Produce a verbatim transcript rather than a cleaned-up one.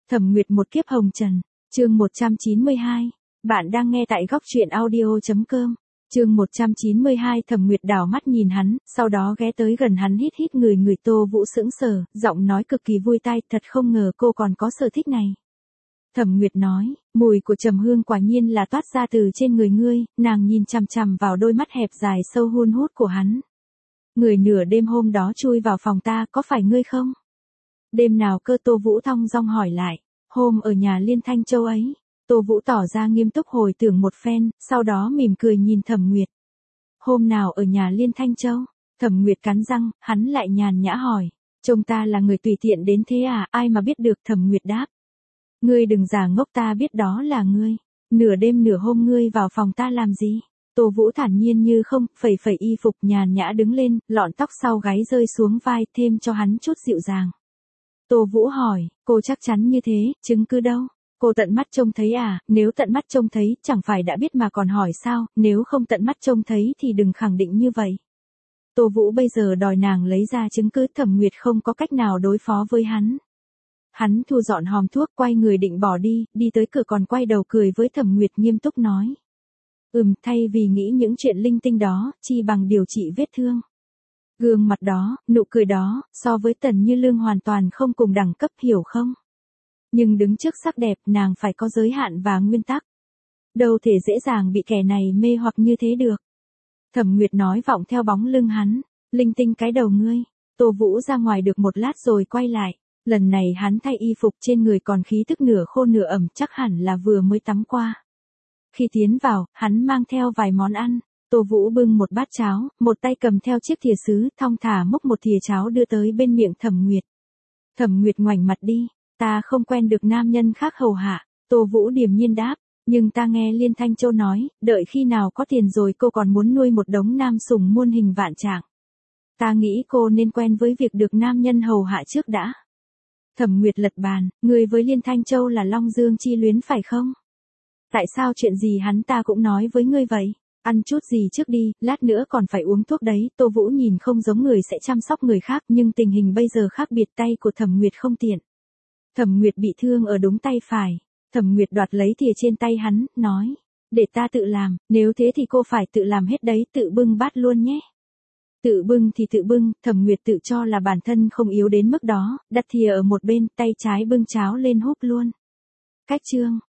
Thẩm Nguyệt một kiếp hồng trần, chương một trăm chín mươi hai. Bạn đang nghe tại góc truyện audio chấm com. Chương một trăm chín mươi hai. Thẩm Nguyệt đảo mắt nhìn hắn, sau đó ghé tới gần hắn hít hít người người. Tô Vũ sững sờ, giọng nói cực kỳ vui tai, thật không ngờ cô còn có sở thích này. Thẩm Nguyệt nói, mùi của trầm hương quả nhiên là toát ra từ trên người ngươi. Nàng nhìn chằm chằm vào đôi mắt hẹp dài sâu hun hút của hắn. Người nửa đêm hôm đó chui vào phòng ta, có phải ngươi không? Đêm nào cơ? Tô Vũ thong dong hỏi lại. Hôm ở nhà Liên Thanh Châu ấy. Tô Vũ tỏ ra nghiêm túc hồi tưởng một phen, sau đó mỉm cười nhìn Thẩm Nguyệt. Hôm nào ở nhà Liên Thanh Châu? Thẩm Nguyệt cắn răng, hắn lại nhàn nhã hỏi. Trông ta là người tùy tiện đến thế à? Ai mà biết được? Thẩm Nguyệt đáp. Ngươi đừng giả ngốc, ta biết đó là ngươi. Nửa đêm nửa hôm ngươi vào phòng ta làm gì? Tô Vũ thản nhiên như không, phẩy phẩy y phục nhàn nhã đứng lên, lọn tóc sau gáy rơi xuống vai, thêm cho hắn chút dịu dàng. Tô Vũ hỏi, cô chắc chắn như thế, chứng cứ đâu? Cô tận mắt trông thấy à? Nếu tận mắt trông thấy, chẳng phải đã biết mà còn hỏi sao? Nếu không tận mắt trông thấy thì đừng khẳng định như vậy. Tô Vũ bây giờ đòi nàng lấy ra chứng cứ. Thẩm Nguyệt không có cách nào đối phó với hắn. Hắn thu dọn hòm thuốc, quay người định bỏ đi, đi tới cửa còn quay đầu cười với Thẩm Nguyệt nghiêm túc nói. Ừm, thay vì nghĩ những chuyện linh tinh đó, chi bằng điều trị vết thương. Gương mặt đó, nụ cười đó, so với Tần Như Lương hoàn toàn không cùng đẳng cấp, hiểu không? Nhưng đứng trước sắc đẹp, nàng phải có giới hạn và nguyên tắc. Đâu thể dễ dàng bị kẻ này mê hoặc như thế được. Thẩm Nguyệt nói vọng theo bóng lưng hắn. Linh tinh cái đầu ngươi. Tô Vũ ra ngoài được một lát rồi quay lại. Lần này hắn thay y phục, trên người còn khí tức nửa khô nửa ẩm, chắc hẳn là vừa mới tắm qua. Khi tiến vào, hắn mang theo vài món ăn. Tô Vũ bưng một bát cháo, một tay cầm theo chiếc thìa sứ, thong thả múc một thìa cháo đưa tới bên miệng Thẩm Nguyệt. Thẩm Nguyệt ngoảnh mặt đi, ta không quen được nam nhân khác hầu hạ. Tô Vũ điềm nhiên đáp, nhưng ta nghe Liên Thanh Châu nói, đợi khi nào có tiền rồi cô còn muốn nuôi một đống nam sủng muôn hình vạn trạng. Ta nghĩ cô nên quen với việc được nam nhân hầu hạ trước đã. Thẩm Nguyệt lật bàn, người với Liên Thanh Châu là Long Dương chi luyến phải không? Tại sao chuyện gì hắn ta cũng nói với ngươi vậy? Ăn chút gì trước đi, lát nữa còn phải uống thuốc đấy. Tô Vũ nhìn không giống người sẽ chăm sóc người khác, nhưng tình hình bây giờ khác biệt, tay của Thẩm Nguyệt không tiện. Thẩm Nguyệt bị thương ở đống tay phải. Thẩm Nguyệt đoạt lấy thìa trên tay hắn, nói. Để ta tự làm, nếu thế thì cô phải tự làm hết đấy, tự bưng bát luôn nhé. Tự bưng thì tự bưng, Thẩm Nguyệt tự cho là bản thân không yếu đến mức đó, đặt thìa ở một bên, tay trái bưng cháo lên húp luôn. Cách chương.